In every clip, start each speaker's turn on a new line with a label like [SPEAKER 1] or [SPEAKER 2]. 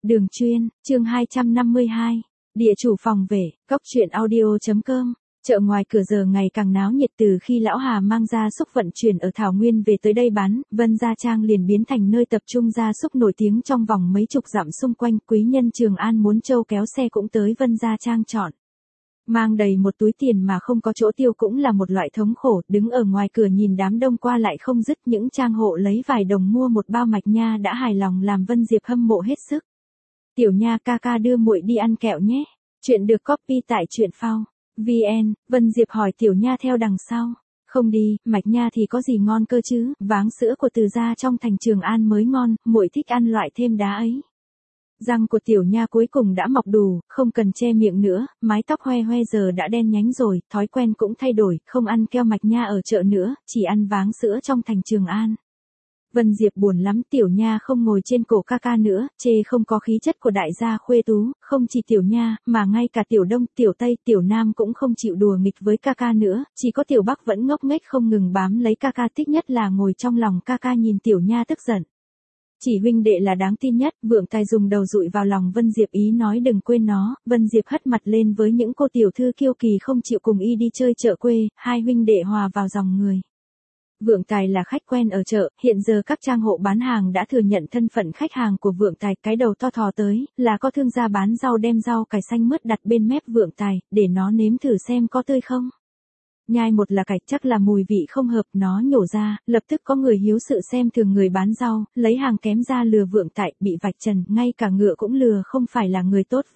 [SPEAKER 1] Đường chuyên, chương 252. Địa chủ phòng về, cóc truyện audio.com. Chợ ngoài cửa giờ ngày càng náo nhiệt từ khi lão Hà mang gia súc vận chuyển ở Thảo Nguyên về tới đây bán, Vân Gia Trang liền biến thành nơi tập trung gia súc nổi tiếng trong vòng mấy chục dặm xung quanh. Quý nhân Trường An muốn trâu kéo xe cũng tới Vân Gia Trang chọn. Mang đầy một túi tiền mà không có chỗ tiêu cũng là một loại thống khổ, đứng ở ngoài cửa nhìn đám đông qua lại không dứt. Những trang hộ lấy vài đồng mua một bao mạch nha đã hài lòng làm Vân Diệp hâm mộ hết sức. Tiểu Nha ca ca đưa muội đi ăn kẹo nhé. Chuyện được copy tại truyện phao VN. Vân Diệp hỏi Tiểu Nha theo đằng sau. Không đi, mạch nha thì có gì ngon cơ chứ, váng sữa của Từ gia trong thành Trường An mới ngon, muội thích ăn loại thêm đá ấy. Răng của Tiểu Nha cuối cùng đã mọc đủ, không cần che miệng nữa, mái tóc hoe hoe giờ đã đen nhánh rồi, thói quen cũng thay đổi, không ăn keo mạch nha ở chợ nữa, chỉ ăn váng sữa trong thành Trường An. Vân Diệp buồn lắm, Tiểu Nha không ngồi trên cổ ca ca nữa, chê không có khí chất của đại gia khuê tú, không chỉ Tiểu Nha, mà ngay cả Tiểu Đông, Tiểu Tây, Tiểu Nam cũng không chịu đùa nghịch với ca ca nữa, chỉ có Tiểu Bắc vẫn ngốc nghếch không ngừng bám lấy ca ca, thích nhất là ngồi trong lòng ca ca nhìn Tiểu Nha tức giận. Chỉ huynh đệ là đáng tin nhất, Vượng Tài dùng đầu dụi vào lòng Vân Diệp ý nói đừng quên nó. Vân Diệp hất mặt lên với những cô tiểu thư kiêu kỳ không chịu cùng y đi chơi chợ quê, hai huynh đệ hòa vào dòng người. Vượng Tài là khách quen ở chợ, hiện giờ các trang hộ bán hàng đã thừa nhận thân phận khách hàng của Vượng Tài, cái đầu to thò tới, là có thương gia bán rau đem rau cải xanh mướt đặt bên mép Vượng Tài, để nó nếm thử xem có tươi không. Nhai một là cải, chắc là mùi vị không hợp, nó nhổ ra, lập tức có người hiếu sự xem thường người bán rau, lấy hàng kém ra lừa Vượng Tài, bị vạch trần, ngay cả ngựa cũng lừa, không phải là người tốt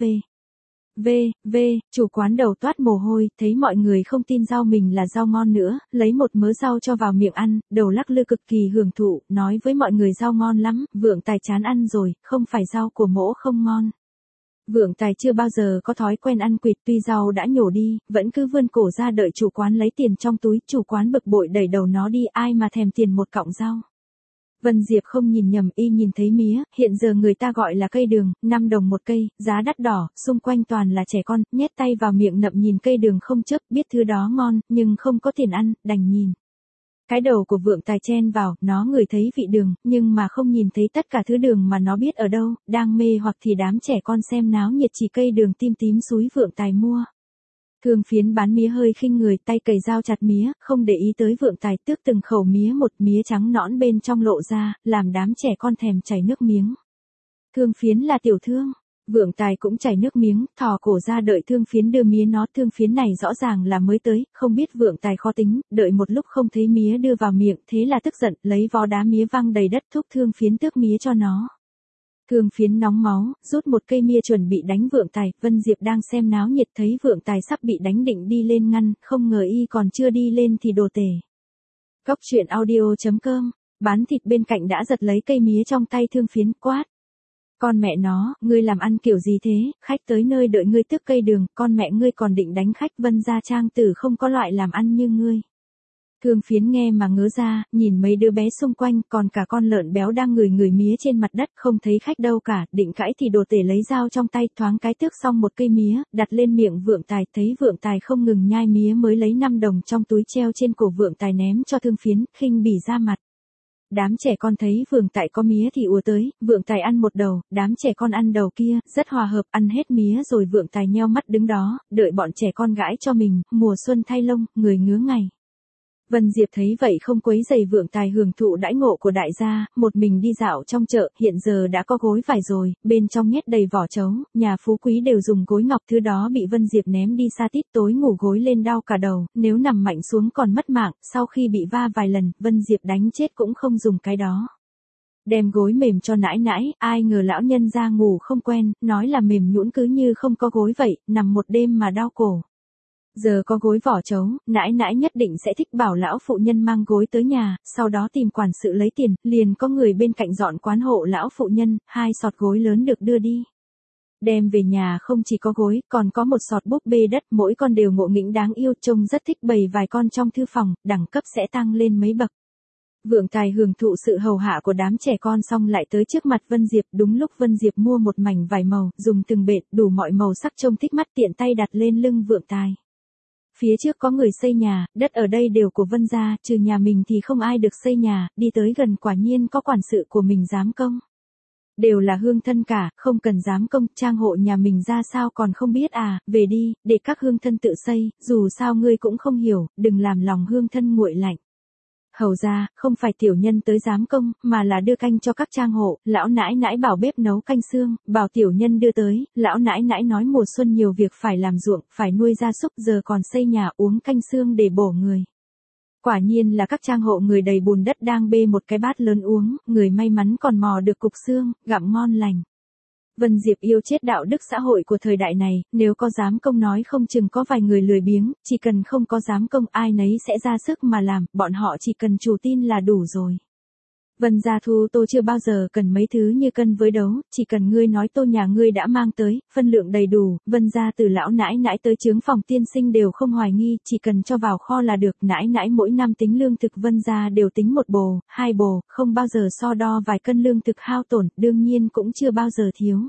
[SPEAKER 1] chủ quán đầu toát mồ hôi, thấy mọi người không tin rau mình là rau ngon nữa, lấy một mớ rau cho vào miệng ăn, đầu lắc lư cực kỳ hưởng thụ, nói với mọi người rau ngon lắm, Vượng Tài chán ăn rồi, không phải rau của mỗ không ngon. Vượng Tài chưa bao giờ có thói quen ăn quỵt, tuy rau đã nhổ đi, vẫn cứ vươn cổ ra đợi chủ quán lấy tiền trong túi, chủ quán bực bội đẩy đầu nó đi, ai mà thèm tiền một cọng rau. Vân Diệp không nhìn nhầm, y nhìn thấy mía, hiện giờ người ta gọi là cây đường, 5 đồng một cây, giá đắt đỏ, xung quanh toàn là trẻ con, nhét tay vào miệng ngậm nhìn cây đường không chớp, biết thứ đó ngon, nhưng không có tiền ăn, đành nhìn. Cái đầu của Vượng Tài chen vào, nó ngửi thấy vị đường, nhưng mà không nhìn thấy tất cả thứ đường mà nó biết ở đâu, đang mê hoặc thì đám trẻ con xem náo nhiệt chỉ cây đường tim tím xúi Vượng Tài mua. Thương Phiến bán mía hơi khinh người, tay cày dao chặt mía, không để ý tới Vượng Tài, tước từng khẩu mía một, mía trắng nõn bên trong lộ ra, làm đám trẻ con thèm chảy nước miếng. Thương Phiến là tiểu thương, Vượng Tài cũng chảy nước miếng, thò cổ ra đợi Thương Phiến đưa mía nó, Thương Phiến này rõ ràng là mới tới, không biết Vượng Tài khó tính, đợi một lúc không thấy mía đưa vào miệng, thế là tức giận, lấy vó đá mía văng đầy đất, thúc Thương Phiến tước mía cho nó. Thương Phiến nóng máu, rút một cây mía chuẩn bị đánh Vượng Tài, Vân Diệp đang xem náo nhiệt thấy Vượng Tài sắp bị đánh định đi lên ngăn, không ngờ y còn chưa đi lên thì đồ tể. Cóc truyện audio.com, bán thịt bên cạnh đã giật lấy cây mía trong tay Thương Phiến, quát. Con mẹ nó, ngươi làm ăn kiểu gì thế, khách tới nơi đợi ngươi tước cây đường, con mẹ ngươi còn định đánh khách. Vân Gia Trang tử không có loại làm ăn như ngươi. Thương Phiến nghe mà ngớ ra, nhìn mấy đứa bé xung quanh, còn cả con lợn béo đang ngửi mía trên mặt đất, không thấy khách đâu cả, định cãi thì đồ tể lấy dao trong tay, thoáng cái tước xong một cây mía, đặt lên miệng Vượng Tài, thấy Vượng Tài không ngừng nhai mía mới lấy 5 đồng trong túi treo trên cổ Vượng Tài ném cho Thương Phiến, khinh bỉ ra mặt. Đám trẻ con thấy Vượng Tài có mía thì ùa tới, Vượng Tài ăn một đầu, đám trẻ con ăn đầu kia, rất hòa hợp, ăn hết mía rồi Vượng Tài nheo mắt đứng đó, đợi bọn trẻ con gãi cho mình, mùa xuân thay lông, người ngứa ngày. Vân Diệp thấy vậy không quấy rầy Vượng Tài hưởng thụ đãi ngộ của đại gia, một mình đi dạo trong chợ, hiện giờ đã có gối vải rồi, bên trong nhét đầy vỏ trấu, nhà phú quý đều dùng gối ngọc, thứ đó bị Vân Diệp ném đi xa tít, tối ngủ gối lên đau cả đầu, nếu nằm mạnh xuống còn mất mạng, sau khi bị va vài lần, Vân Diệp đánh chết cũng không dùng cái đó. Đem gối mềm cho nãi nãi, ai ngờ lão nhân ra ngủ không quen, nói là mềm nhũn cứ như không có gối vậy, nằm một đêm mà đau cổ. Giờ có gối vỏ trấu, nãi nãi nhất định sẽ thích bảo lão phụ nhân mang gối tới nhà, sau đó tìm quản sự lấy tiền, liền có người bên cạnh dọn quán hộ lão phụ nhân, 2 sọt gối lớn được đưa đi. Đem về nhà không chỉ có gối, còn có một sọt búp bê đất, mỗi con đều ngộ nghĩnh đáng yêu, trông rất thích bày vài con trong thư phòng, đẳng cấp sẽ tăng lên mấy bậc. Vượng Tài hưởng thụ sự hầu hạ của đám trẻ con xong lại tới trước mặt Vân Diệp, đúng lúc Vân Diệp mua một mảnh vải màu, dùng từng bệt, đủ mọi màu sắc trông thích mắt, tiện tay đặt lên lưng Vượng Tài. Phía trước có người xây nhà, đất ở đây đều của Vân gia, trừ nhà mình thì không ai được xây nhà, đi tới gần quả nhiên có quản sự của mình giám công. Đều là hương thân cả, không cần giám công, trang hộ nhà mình ra sao còn không biết à, về đi, để các hương thân tự xây, dù sao ngươi cũng không hiểu, đừng làm lòng hương thân nguội lạnh. Hầu ra, không phải tiểu nhân tới giám công, mà là đưa canh cho các trang hộ, lão nãi nãi bảo bếp nấu canh xương, bảo tiểu nhân đưa tới, lão nãi nãi nói mùa xuân nhiều việc phải làm ruộng, phải nuôi gia súc giờ còn xây nhà uống canh xương để bổ người. Quả nhiên là các trang hộ người đầy bùn đất đang bê một cái bát lớn uống, người may mắn còn mò được cục xương, gặm ngon lành. Vân Diệp yêu chết đạo đức xã hội của thời đại này, nếu có giám công nói không chừng có vài người lười biếng, chỉ cần không có giám công ai nấy sẽ ra sức mà làm, bọn họ chỉ cần chủ tin là đủ rồi. Vân gia thu tô chưa bao giờ cần mấy thứ như cân với đấu, chỉ cần ngươi nói tô nhà ngươi đã mang tới, phân lượng đầy đủ, Vân gia từ lão nãi nãi tới chướng phòng tiên sinh đều không hoài nghi, chỉ cần cho vào kho là được, nãi nãi mỗi năm tính lương thực Vân gia đều tính 1 bồ, 2 bồ, không bao giờ so đo vài cân lương thực hao tổn, đương nhiên cũng chưa bao giờ thiếu.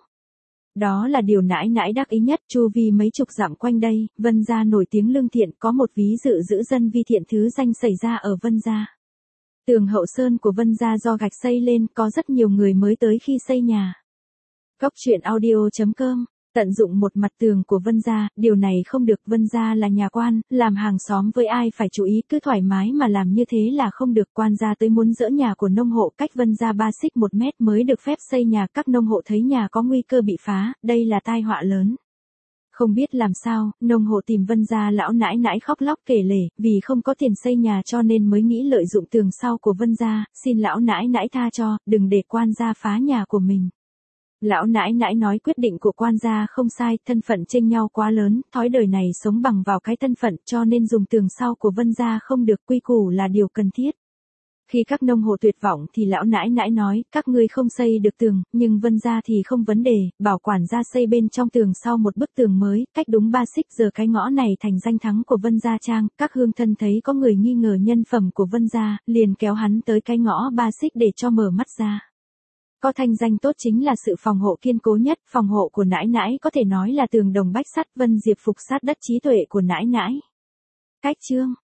[SPEAKER 1] Đó là điều nãi nãi đắc ý nhất, chu vi mấy chục dặm quanh đây, Vân gia nổi tiếng lương thiện, có một ví dụ giữ dân vi thiện thứ danh xảy ra ở Vân gia. Tường hậu sơn của Vân gia do gạch xây lên, có rất nhiều người mới tới khi xây nhà. Góc truyện audio.com, tận dụng một mặt tường của Vân gia, điều này không được, Vân gia là nhà quan, làm hàng xóm với ai phải chú ý, cứ thoải mái mà làm như thế là không được, quan gia tới muốn dỡ nhà của nông hộ cách Vân gia 3 xích 1 mét mới được phép xây nhà, các nông hộ thấy nhà có nguy cơ bị phá, đây là tai họa lớn. Không biết làm sao, nông hộ tìm Vân gia lão nãi nãi khóc lóc kể lể, vì không có tiền xây nhà cho nên mới nghĩ lợi dụng tường sau của Vân gia, xin lão nãi nãi tha cho, đừng để quan gia phá nhà của mình. Lão nãi nãi nói quyết định của quan gia không sai, thân phận chênh nhau quá lớn, thói đời này sống bằng vào cái thân phận cho nên dùng tường sau của Vân gia không được, quy củ là điều cần thiết. Khi các nông hộ tuyệt vọng thì lão nãi nãi nói, các ngươi không xây được tường, nhưng Vân gia thì không vấn đề, bảo quản gia xây bên trong tường sau một bức tường mới, cách đúng 3 xích, giờ cái ngõ này thành danh thắng của Vân gia trang, các hương thân thấy có người nghi ngờ nhân phẩm của Vân gia, liền kéo hắn tới cái ngõ 3 xích để cho mở mắt ra. Có thanh danh tốt chính là sự phòng hộ kiên cố nhất, phòng hộ của nãi nãi có thể nói là tường đồng bách sắt, Vân Diệp phục sát đất trí tuệ của nãi nãi. Cách chương